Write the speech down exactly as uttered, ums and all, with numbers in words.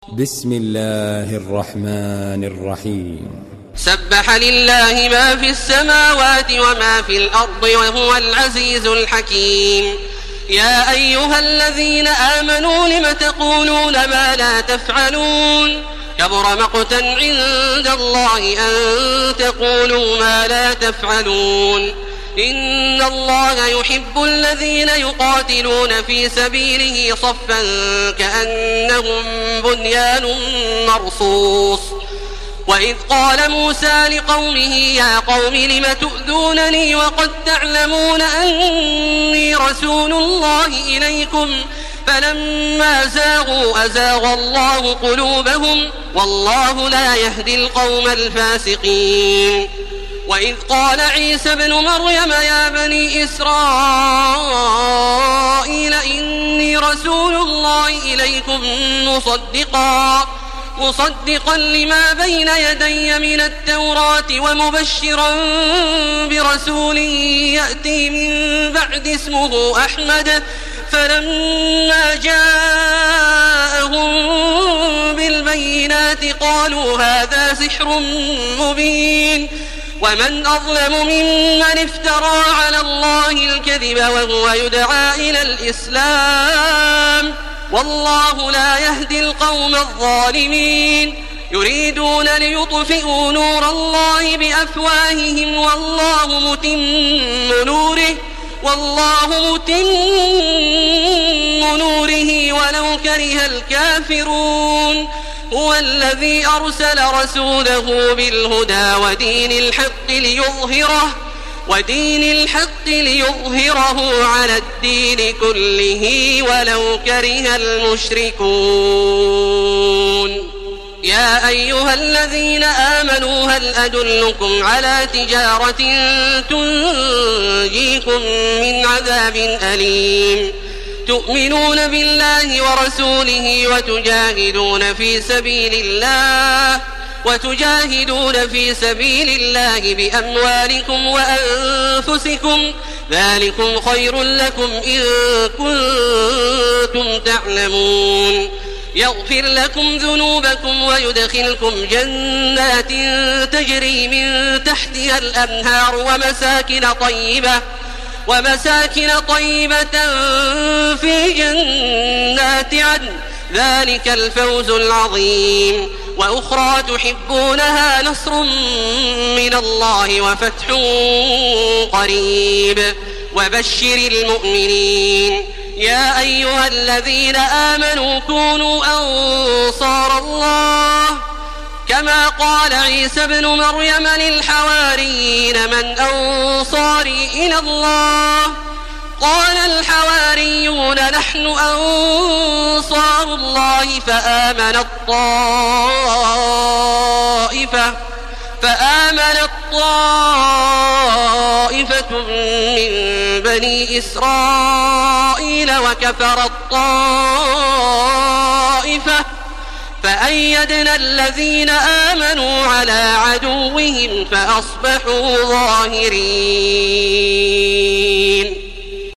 بسم الله الرحمن الرحيم. سبح لله ما في السماوات وما في الأرض وهو العزيز الحكيم. يا أيها الذين آمنوا لم تقولون ما لا تفعلون كبر مقتا عند الله أن تقولوا ما لا تفعلون. إن الله يحب الذين يقاتلون في سبيله صفا كأنهم بنيان مرصوص. وإذ قال موسى لقومه يا قوم لم تؤذونني وقد تعلمون أني رسول الله إليكم فلما زاغوا أزاغ الله قلوبهم والله لا يهدي القوم الفاسقين. وإذ قال عيسى ابن مريم يا بني إسرائيل إني رسول الله إليكم مصدقا مصدقا لما بين يدي من التوراة ومبشرا برسول يأتي من بعد اسمه أحمد. فلما جاءهم بالبينات قالوا هذا سحر مبين. ومن أظلم ممن افترى على الله الكذب وهو يدعى إلى الإسلام والله لا يهدي القوم الظالمين. يريدون ليطفئوا نور الله بأفواههم والله متم نوره والله متم نوره ولو كره الكافرون. هو الذي أرسل رسوله بالهدى ودين الحق ليظهره ودين الحق ليظهره على الدين كله ولو كره المشركون. يا أيها الذين آمنوا هل أدلكم على تجارة تنجيكم من عذاب أليم تؤمنون بالله ورسوله وتجاهدون في سبيل الله وتجاهدون في سبيل الله بأموالكم وأنفسكم ذلكم خير لكم إن كنتم تعلمون. يغفر لكم ذنوبكم ويدخلكم جنات تجري من تحتها الأنهار ومساكن طيبة ومساكن طيبة في جنات عدن ذلك الفوز العظيم. وأخرى تحبونها نصر من الله وفتح قريب وبشر المؤمنين. يا أيها الذين آمنوا كونوا أنصار الله كما قال عيسى ابن مريم للحواريين من أنصاري إلى الله قال الحواريون نحن أنصار الله فآمنت طائفة فآمنت طائفة من بني إسرائيل وكفرت طائفة فأيدنا الذين آمنوا على عدوهم فأصبحوا ظاهرين.